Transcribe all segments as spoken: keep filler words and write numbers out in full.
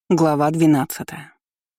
Глава двенадцатая.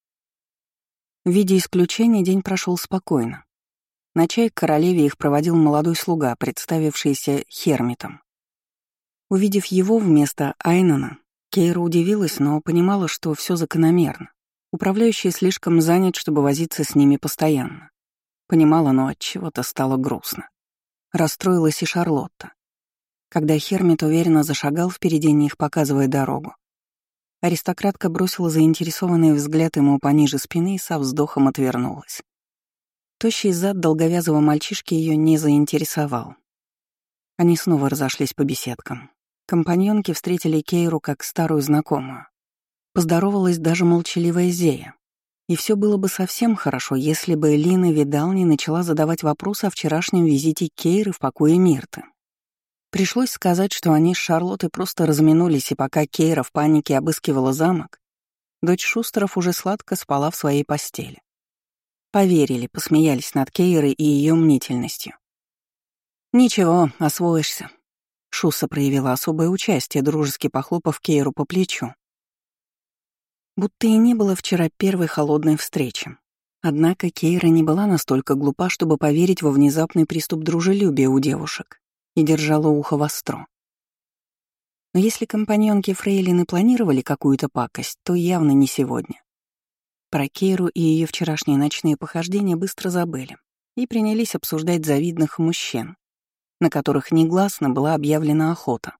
В виде исключения день прошел спокойно. На чай к королеве их проводил молодой слуга, представившийся Хермитом. Увидев его вместо Айнана, Кейра удивилась, но понимала, что все закономерно. Управляющий слишком занят, чтобы возиться с ними постоянно. Понимала, но от чего-то стало грустно. Расстроилась и Шарлотта. Когда Хермит уверенно зашагал впереди них, показывая дорогу, аристократка бросила заинтересованный взгляд ему пониже спины и со вздохом отвернулась. Тощий зад долговязого мальчишки ее не заинтересовал. Они снова разошлись по беседкам. Компаньонки встретили Кейру как старую знакомую. Поздоровалась даже молчаливая Зея. И все было бы совсем хорошо, если бы Лина Видал не начала задавать вопросы о вчерашнем визите Кейры в покое Мирты. Пришлось сказать, что они с Шарлоттой просто разминулись, и пока Кейра в панике обыскивала замок, дочь Шустеров уже сладко спала в своей постели. Поверили, посмеялись над Кейрой и ее мнительностью. «Ничего, освоишься». Шуса проявила особое участие, дружески похлопав Кейру по плечу. Будто и не было вчера первой холодной встречи. Однако Кейра не была настолько глупа, чтобы поверить во внезапный приступ дружелюбия у девушек, и держала ухо востро. Но если компаньонки Фрейлины планировали какую-то пакость, то явно не сегодня. Про Кейру и ее вчерашние ночные похождения быстро забыли и принялись обсуждать завидных мужчин, на которых негласно была объявлена охота.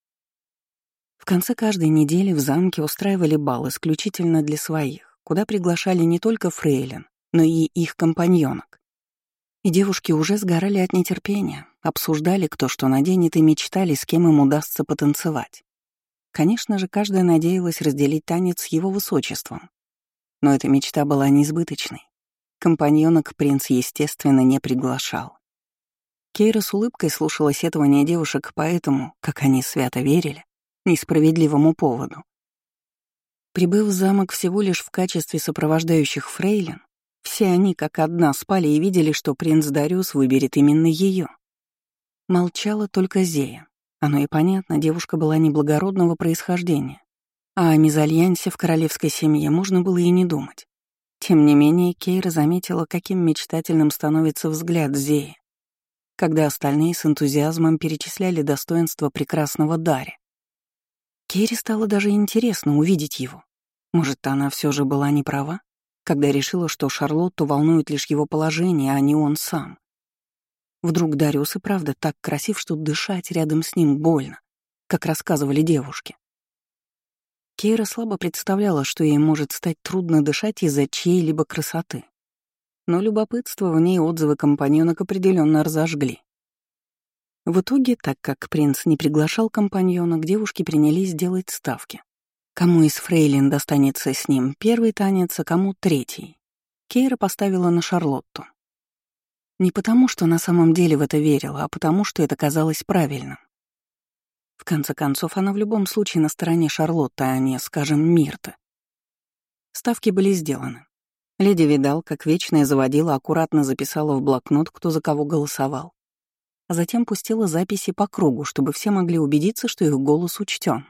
В конце каждой недели в замке устраивали бал исключительно для своих, куда приглашали не только фрейлин, но и их компаньонок. И девушки уже сгорали от нетерпения, обсуждали, кто что наденет, и мечтали, с кем им удастся потанцевать. Конечно же, каждая надеялась разделить танец с его высочеством. Но эта мечта была несбыточной. Компаньонок принц, естественно, не приглашал. Кейра с улыбкой слушала сетования девушек по этому, как они свято верили, несправедливому поводу. Прибыв в замок всего лишь в качестве сопровождающих фрейлин, все они как одна спали и видели, что принц Дариус выберет именно ее. Молчала только Зея. Оно и понятно, девушка была неблагородного происхождения, а о мезальянсе в королевской семье можно было и не думать. Тем не менее, Кейра заметила, каким мечтательным становится взгляд Зеи, когда остальные с энтузиазмом перечисляли достоинства прекрасного Дари. Кейре стало даже интересно увидеть его. Может, она все же была не права, когда решила, что Шарлотту волнует лишь его положение, а не он сам. Вдруг Дариус и правда так красив, что дышать рядом с ним больно, как рассказывали девушки. Кейра слабо представляла, что ей может стать трудно дышать из-за чьей-либо красоты. Но любопытство в ней отзывы компаньонок определенно разожгли. В итоге, так как принц не приглашал компаньонок, девушки принялись делать ставки. Кому из фрейлин достанется с ним первый танец, а кому третий. Кейра поставила на Шарлотту. Не потому, что на самом деле в это верила, а потому, что это казалось правильным. В конце концов, она в любом случае на стороне Шарлотты, а не, скажем, Мирты. Ставки были сделаны. Леди Видал, как вечная заводила, аккуратно записала в блокнот, кто за кого голосовал, а затем пустила записи по кругу, чтобы все могли убедиться, что их голос учтен.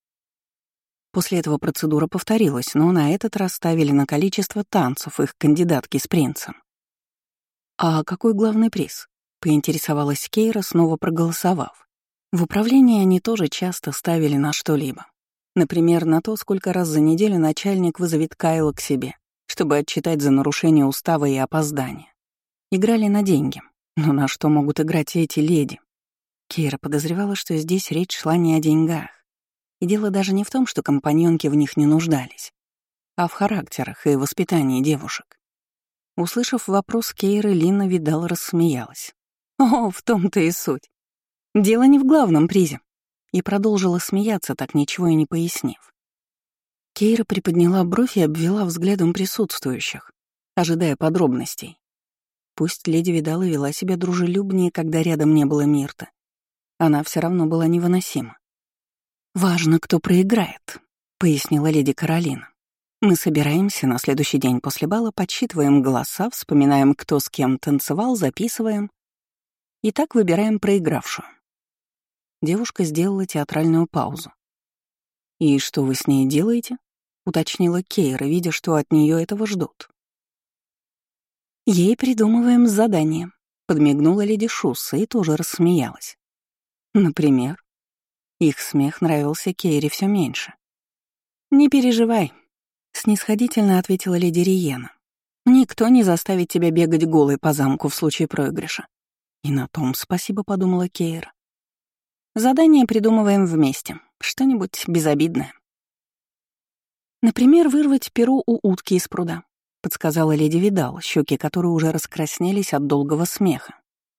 После этого процедура повторилась, но на этот раз ставили на количество танцев их кандидатки с принцем. «А какой главный приз?» — поинтересовалась Кейра, снова проголосовав. В управлении они тоже часто ставили на что-либо. Например, на то, сколько раз за неделю начальник вызовет Кайла к себе, чтобы отчитать за нарушение устава и опоздание. Играли на деньги. Но на что могут играть эти леди? Кейра подозревала, что здесь речь шла не о деньгах. И дело даже не в том, что компаньонки в них не нуждались, а в характерах и воспитании девушек. Услышав вопрос Кейры, Лина Видал рассмеялась. «О, в том-то и суть. Дело не в главном призе». И продолжила смеяться, так ничего и не пояснив. Кейра приподняла бровь и обвела взглядом присутствующих, ожидая подробностей. Пусть леди Видал и вела себя дружелюбнее, когда рядом не было Мирты, она все равно была невыносима. «Важно, кто проиграет», — пояснила леди Каролина. «Мы собираемся на следующий день после бала, подсчитываем голоса, вспоминаем, кто с кем танцевал, записываем. И так выбираем проигравшую». Девушка сделала театральную паузу. «И что вы с ней делаете?» — уточнила Кейра, видя, что от нее этого ждут. «Ей придумываем задание», — подмигнула леди Шусса и тоже рассмеялась. «Например?» Их смех нравился Кейре все меньше. «Не переживай», — снисходительно ответила леди Риена. «Никто не заставит тебя бегать голой по замку в случае проигрыша». «И на том спасибо», — подумала Кейра. «Задание придумываем вместе. Что-нибудь безобидное». «Например, вырвать перо у утки из пруда», — подсказала леди Видал, щеки которой уже раскраснелись от долгого смеха.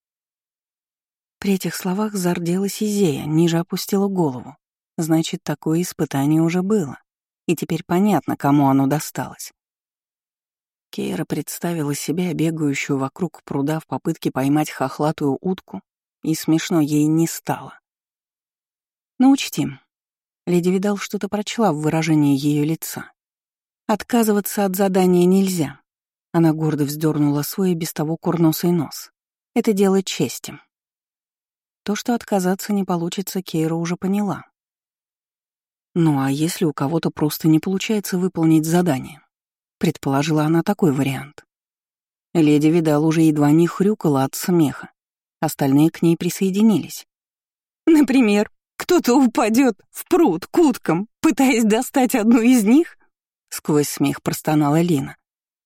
При этих словах зарделась Изея, ниже опустила голову. Значит, такое испытание уже было, и теперь понятно, кому оно досталось. Кейра представила себя, бегающую вокруг пруда в попытке поймать хохлатую утку, и смешно ей не стало. Но учтим, леди Видал что-то прочла в выражении ее лица. Отказываться от задания нельзя. Она гордо вздернула свой и без того курносый нос. Это дело чести. То, что отказаться не получится, Кейра уже поняла. Ну а если у кого-то просто не получается выполнить задание? Предположила она такой вариант. Леди Видал уже едва не хрюкала от смеха. Остальные к ней присоединились. «Например, кто-то упадет в пруд к уткам, пытаясь достать одну из них?» Сквозь смех простонала Лина.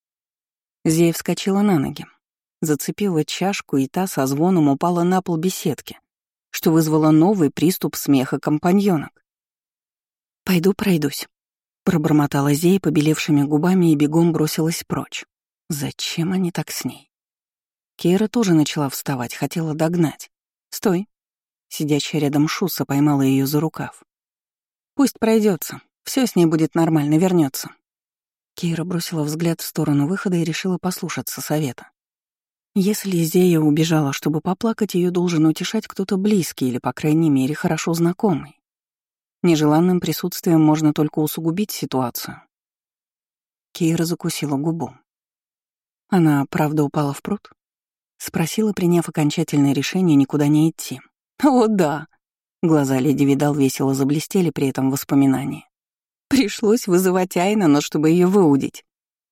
Зея вскочила на ноги, зацепила чашку, и та со звоном упала на пол беседки, что вызвало новый приступ смеха компаньонок. «Пойду пройдусь», — пробормотала Зея побелевшими губами и бегом бросилась прочь. Зачем они так с ней? Кейра тоже начала вставать, хотела догнать. «Стой!» Сидящая рядом Шусса поймала ее за рукав. «Пусть пройдется, все с ней будет нормально, вернется. Кейра бросила взгляд в сторону выхода и решила послушаться совета. Если Зея убежала, чтобы поплакать, ее должен утешать кто-то близкий или, по крайней мере, хорошо знакомый. Нежеланным присутствием можно только усугубить ситуацию. Кейра закусила губу. Она, правда, упала в пруд? Спросила, приняв окончательное решение никуда не идти. «О, да!» Глаза леди Видал весело заблестели при этом воспоминании. Пришлось вызывать Айнана, чтобы ее выудить.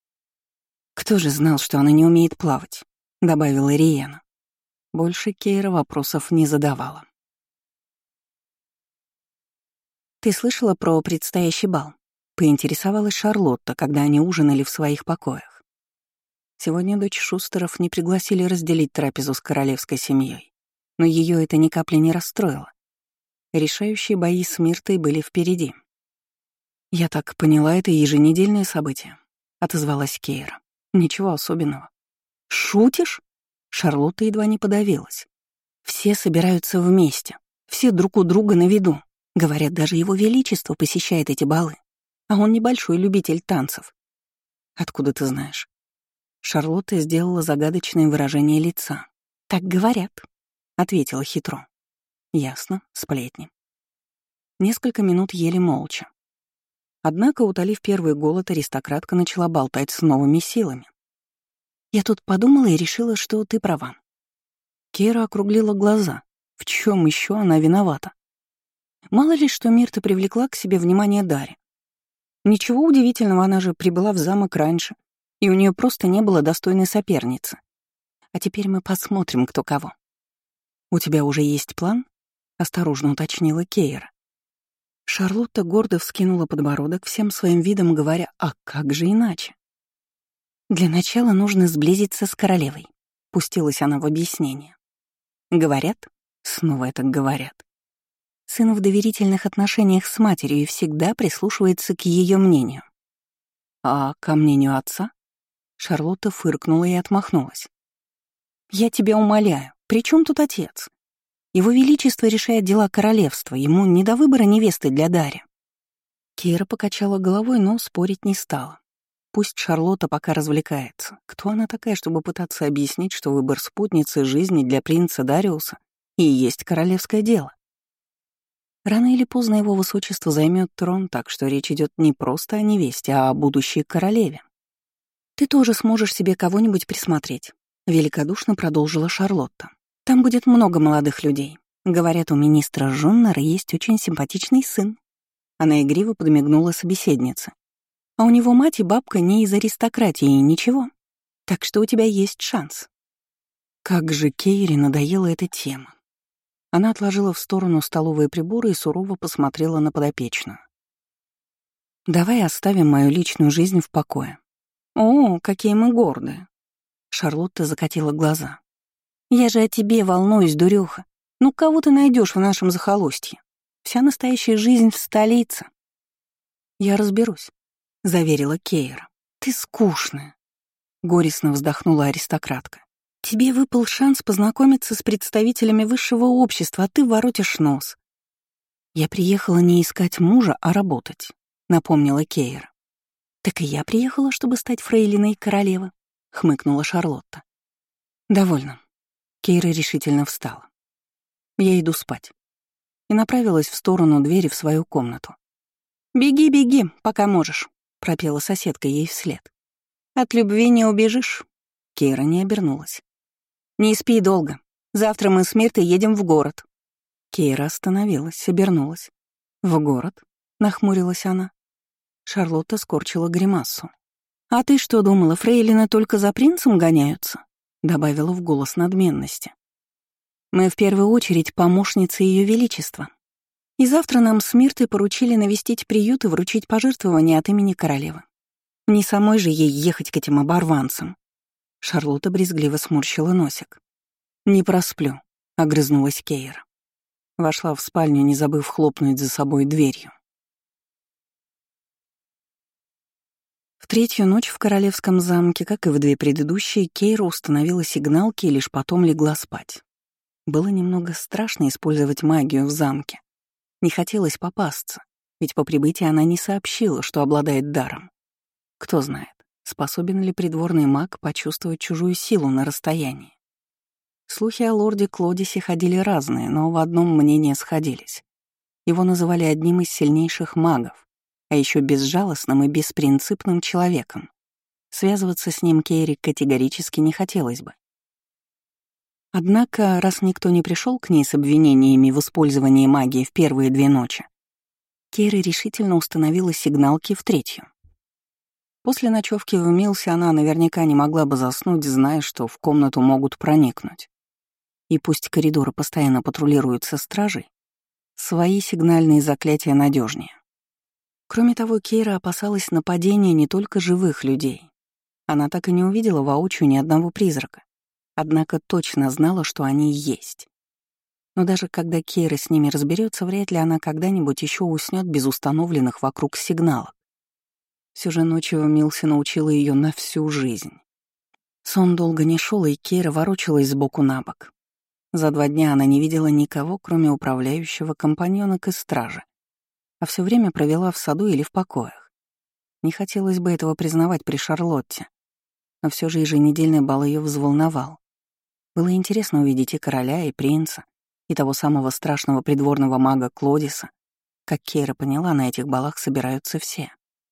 «Кто же знал, что она не умеет плавать?» — добавила Риена. Больше Кейра вопросов не задавала. «Ты слышала про предстоящий бал?» — поинтересовалась Шарлотта, когда они ужинали в своих покоях. Сегодня дочь Шустеров не пригласили разделить трапезу с королевской семьей, но ее это ни капли не расстроило. Решающие бои с Миртой были впереди. «Я так поняла, это еженедельное событие», — отозвалась Кейра. «Ничего особенного». «Шутишь?» Шарлотта едва не подавилась. «Все собираются вместе, все друг у друга на виду. Говорят, даже его величество посещает эти балы, а он небольшой любитель танцев». «Откуда ты знаешь?» Шарлотта сделала загадочное выражение лица. «Так говорят», — ответила хитро. «Ясно, сплетни». Несколько минут ели молча. Однако, утолив первый голод, аристократка начала болтать с новыми силами. «Я тут подумала и решила, что ты права». Кейра округлила глаза. В чем еще она виновата? Мало ли, что Мирта привлекла к себе внимание Дари. Ничего удивительного, она же прибыла в замок раньше, и у нее просто не было достойной соперницы. А теперь мы посмотрим, кто кого. «У тебя уже есть план?» — осторожно уточнила Кейра. Шарлотта гордо вскинула подбородок, всем своим видом говоря: «А как же иначе?» «Для начала нужно сблизиться с королевой», — пустилась она в объяснение. «Говорят?» — снова это говорят. Сын в доверительных отношениях с матерью и всегда прислушивается к ее мнению. «А ко мнению отца?» Шарлотта фыркнула и отмахнулась. «Я тебя умоляю, при чем тут отец? Его Величество решает дела королевства, ему не до выбора невесты для Дари». Кейра покачала головой, но спорить не стала. Пусть Шарлотта пока развлекается. Кто она такая, чтобы пытаться объяснить, что выбор спутницы жизни для принца Дариуса и есть королевское дело? Рано или поздно его высочество займет трон, так что речь идет не просто о невесте, а о будущей королеве. «Ты тоже сможешь себе кого-нибудь присмотреть», — великодушно продолжила Шарлотта. «Там будет много молодых людей. Говорят, у министра Жоннера есть очень симпатичный сын». Она игриво подмигнула собеседнице. А у него мать и бабка не из аристократии, ничего. Так что у тебя есть шанс. Как же Кейре надоела эта тема. Она отложила в сторону столовые приборы и сурово посмотрела на подопечную. «Давай оставим мою личную жизнь в покое». «О, какие мы гордые!» Шарлотта закатила глаза. «Я же о тебе волнуюсь, дурёха. Ну, кого ты найдешь в нашем захолустье? Вся настоящая жизнь в столице». «Я разберусь», — заверила Кейра. «Ты скучная», — горестно вздохнула аристократка. «Тебе выпал шанс познакомиться с представителями высшего общества, а ты воротишь нос». «Я приехала не искать мужа, а работать», — напомнила Кейра. «Так и я приехала, чтобы стать фрейлиной королевы», — хмыкнула Шарлотта. «Довольно». Кейра решительно встала. «Я иду спать». И направилась в сторону двери в свою комнату. «Беги, беги, пока можешь», — пропела соседка ей вслед. «От любви не убежишь». Кейра не обернулась. «Не спи долго. Завтра мы с Миртой едем в город». Кейра остановилась, обернулась. «В город?» — нахмурилась она. Шарлотта скорчила гримасу. «А ты что думала, фрейлины только за принцем гоняются?» — добавила в голос надменности. «Мы в первую очередь помощницы Ее Величества. И завтра нам с Миртой поручили навестить приют и вручить пожертвования от имени королевы. Не самой же ей ехать к этим оборванцам». Шарлотта брезгливо сморщила носик. «Не просплю», — огрызнулась Кейра. Вошла в спальню, не забыв хлопнуть за собой дверью. В третью ночь в королевском замке, как и в две предыдущие, Кейра установила сигналки и лишь потом легла спать. Было немного страшно использовать магию в замке. Не хотелось попасться, ведь по прибытии она не сообщила, что обладает даром. Кто знает, способен ли придворный маг почувствовать чужую силу на расстоянии. Слухи о лорде Клодисе ходили разные, но в одном мнения сходились. Его называли одним из сильнейших магов, а еще безжалостным и беспринципным человеком. Связываться с ним Кейре категорически не хотелось бы. Однако, раз никто не пришел к ней с обвинениями в использовании магии в первые две ночи, Кейра решительно установила сигналки в третью. После ночевки в Милсе она наверняка не могла бы заснуть, зная, что в комнату могут проникнуть. И пусть коридоры постоянно патрулируются стражей, свои сигнальные заклятия надежнее. Кроме того, Кейра опасалась нападения не только живых людей. Она так и не увидела воочию ни одного призрака, однако точно знала, что они есть. Но даже когда Кейра с ними разберется, вряд ли она когда-нибудь еще уснет без установленных вокруг сигналов. Все же ночью Милси научила ее на всю жизнь. Сон долго не шел, и Кейра ворочалась сбоку на бок. За два дня она не видела никого, кроме управляющего, компаньонок и стражи, а все время провела в саду или в покоях. Не хотелось бы этого признавать при Шарлотте, но все же еженедельный бал ее взволновал. Было интересно увидеть и короля, и принца, и того самого страшного придворного мага Клодиса. Как Кейра поняла, на этих балах собираются все.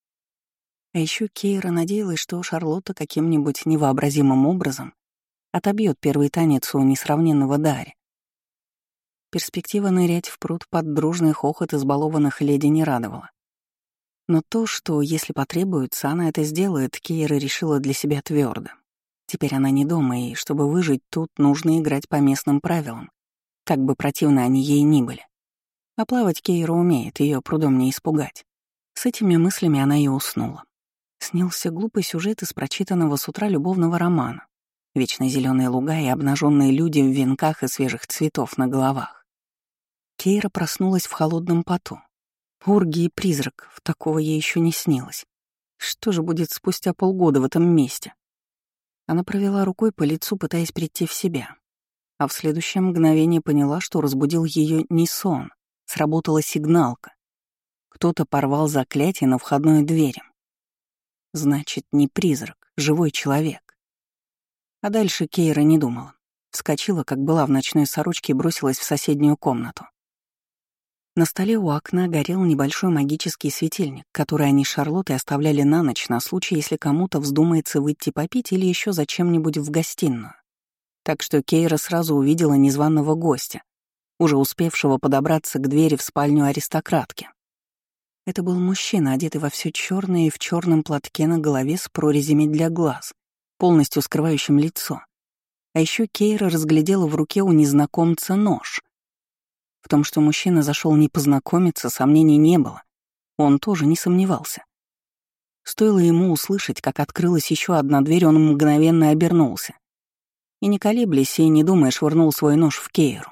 А еще Кейра надеялась, что Шарлотта каким-нибудь невообразимым образом отобьет первый танец у несравненного Дари. Перспектива нырять в пруд под дружный хохот избалованных леди не радовала. Но то, что, если потребуется, она это сделает, Кейра решила для себя твердо. Теперь она не дома, и чтобы выжить тут, нужно играть по местным правилам, как бы противно они ей ни были. А плавать Кейра умеет, ее прудом не испугать. С этими мыслями она и уснула. Снился глупый сюжет из прочитанного с утра любовного романа. Вечно зеленые луга и обнаженные люди в венках и свежих цветов на головах. Кейра проснулась в холодном поту. Оргии призраков, такого ей еще не снилось. Что же будет спустя полгода в этом месте? Она провела рукой по лицу, пытаясь прийти в себя. А в следующее мгновение поняла, что разбудил ее не сон, сработала сигналка. Кто-то порвал заклятие на входной двери. Значит, не призрак, живой человек. А дальше Кейра не думала. Вскочила, как была в ночной сорочке, и бросилась в соседнюю комнату. На столе у окна горел небольшой магический светильник, который они с Шарлоттой оставляли на ночь на случай, если кому-то вздумается выйти попить или еще зачем-нибудь в гостиную. Так что Кейра сразу увидела незваного гостя, уже успевшего подобраться к двери в спальню аристократки. Это был мужчина, одетый во все черное и в черном платке на голове с прорезями для глаз, полностью скрывающим лицо. А еще Кейра разглядела в руке у незнакомца нож. В том, что мужчина зашел не познакомиться, сомнений не было. Он тоже не сомневался. Стоило ему услышать, как открылась еще одна дверь, он мгновенно обернулся. И не колеблясь и не думая, швырнул свой нож в Кейру.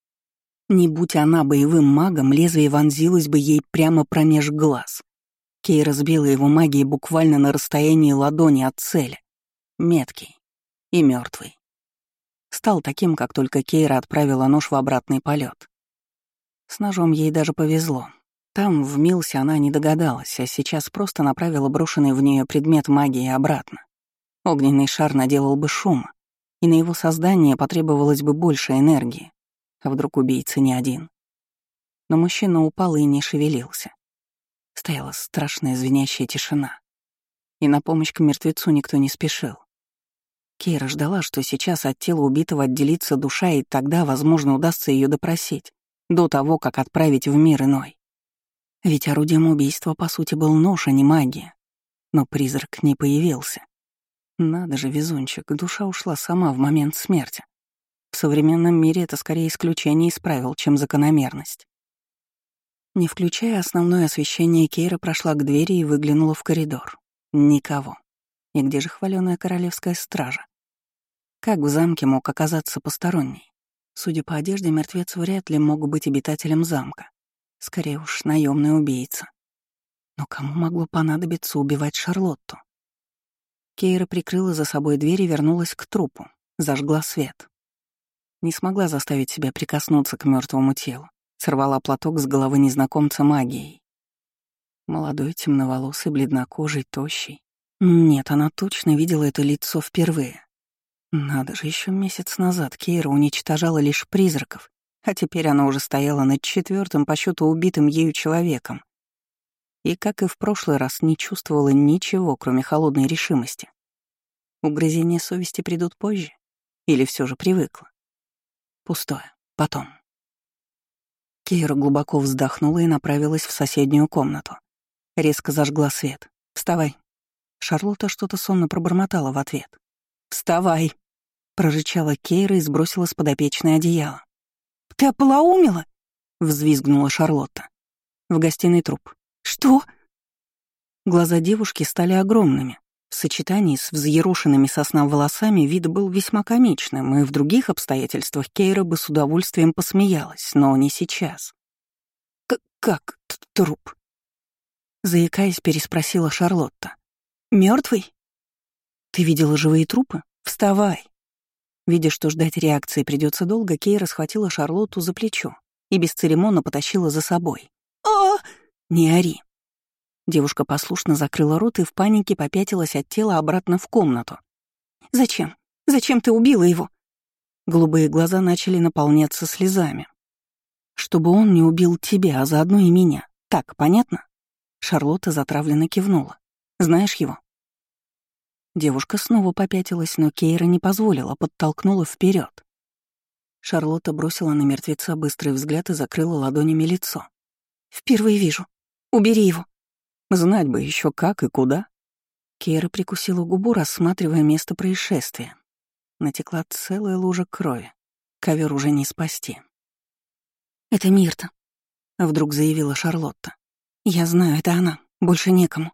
Не будь она боевым магом, лезвие вонзилось бы ей прямо промеж глаз. Кейра сбила его магией буквально на расстоянии ладони от цели. Меткий и мертвый. Стал таким, как только Кейра отправила нож в обратный полет. С ножом ей даже повезло. Там, в Милсе, она не догадалась, а сейчас просто направила брошенный в нее предмет магии обратно. Огненный шар наделал бы шума, и на его создание потребовалось бы больше энергии. А вдруг убийца не один? Но мужчина упал и не шевелился. Стояла страшная звенящая тишина. И на помощь к мертвецу никто не спешил. Кейра ждала, что сейчас от тела убитого отделится душа, и тогда, возможно, удастся ее допросить, до того, как отправить в мир иной. Ведь орудием убийства, по сути, был нож, а не магия. Но призрак не появился. Надо же, везунчик, душа ушла сама в момент смерти. В современном мире это скорее исключение из правил, чем закономерность. Не включая основное освещение, Кейра прошла к двери и выглянула в коридор. Никого. И где же хваленая королевская стража? Как в замке мог оказаться посторонний? Судя по одежде, мертвец вряд ли мог быть обитателем замка. Скорее уж, наемный убийца. Но кому могло понадобиться убивать Шарлотту? Кейра прикрыла за собой дверь и вернулась к трупу, зажгла свет. Не смогла заставить себя прикоснуться к мертвому телу, сорвала платок с головы незнакомца магией. Молодой, темноволосый, бледнокожий, тощий. Нет, она точно видела это лицо впервые. Надо же, еще месяц назад Кейра уничтожала лишь призраков, а теперь она уже стояла над четвертым по счету убитым ею человеком. И, как и в прошлый раз, не чувствовала ничего, кроме холодной решимости. Угрызения совести придут позже? Или все же привыкла? Пустое. Потом. Кейра глубоко вздохнула и направилась в соседнюю комнату. Резко зажгла свет. «Вставай». Шарлотта что-то сонно пробормотала в ответ. «Вставай!» — прорычала Кейра и сбросила с подопечной одеяло. «Ты ополоумела?» — взвизгнула Шарлотта. В гостиной труп. «Что?» Глаза девушки стали огромными. В сочетании с взъерошенными со сна волосами вид был весьма комичным, и в других обстоятельствах Кейра бы с удовольствием посмеялась, но не сейчас. К «Как труп?» Заикаясь, переспросила Шарлотта. Мертвый? Ты видела живые трупы? Вставай!» Видя, что ждать реакции придется долго, Кейра схватила Шарлотту за плечо и бесцеремонно потащила за собой. «А!» «Не ори!» Девушка послушно закрыла рот и в панике попятилась от тела обратно в комнату. «Зачем? Зачем ты убила его?» Голубые глаза начали наполняться слезами. «Чтобы он не убил тебя, а заодно и меня. Так, понятно?» Шарлотта затравленно кивнула. «Знаешь его?» Девушка снова попятилась, но Кейра не позволила, подтолкнула вперед. Шарлотта бросила на мертвеца быстрый взгляд и закрыла ладонями лицо. «Впервые вижу. Убери его». Знать бы еще как и куда. Кейра прикусила губу, рассматривая место происшествия. Натекла целая лужа крови. Ковер уже не спасти. «Это Мирта», — вдруг заявила Шарлотта. «Я знаю, это она. Больше некому».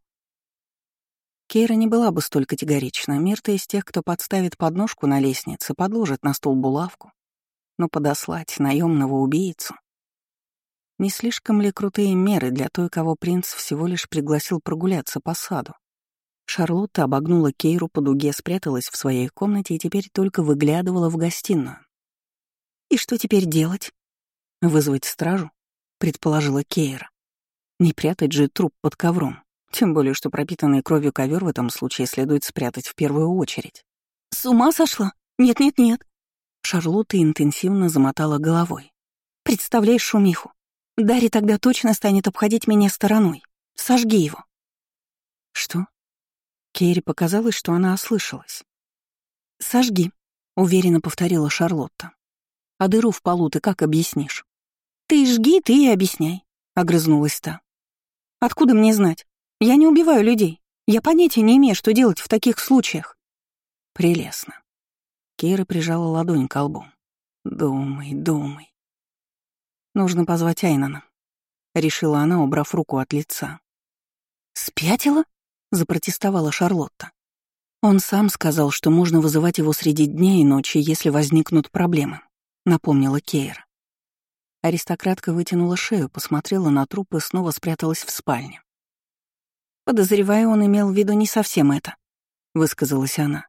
Кейра не была бы столь категорична. Мирта из тех, кто подставит подножку на лестнице, подложит на стол булавку. Но подослать наемного убийцу... Не слишком ли крутые меры для той, кого принц всего лишь пригласил прогуляться по саду? Шарлотта обогнула Кейру по дуге, спряталась в своей комнате и теперь только выглядывала в гостиную. «И что теперь делать?» «Вызвать стражу?» — предположила Кейра. «Не прятать же труп под ковром. Тем более, что пропитанный кровью ковер в этом случае следует спрятать в первую очередь». «С ума сошла? Нет-нет-нет!» Шарлотта интенсивно замотала головой. «Представляешь шумиху? Дарри тогда точно станет обходить меня стороной. Сожги его». «Что?» Кейре показалось, что она ослышалась. «Сожги», — уверенно повторила Шарлотта. «А дыру в полу ты как объяснишь?» «Ты жги, ты и объясняй», — огрызнулась та. Откуда мне знать? Я не убиваю людей. Я понятия не имею, что делать в таких случаях. Прелестно. Кейра прижала ладонь к колбу. Думай, думай. Нужно позвать Айнана, решила она, убрав руку от лица. Спятила? Запротестовала Шарлотта. Он сам сказал, что можно вызывать его среди дня и ночи, если возникнут проблемы, напомнила Кейра. Аристократка вытянула шею, посмотрела на труп и снова спряталась в спальне. «Подозреваю, он имел в виду не совсем это», — высказалась она.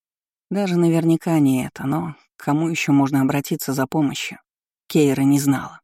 Даже наверняка не это, но к кому еще можно обратиться за помощью, Кейра не знала.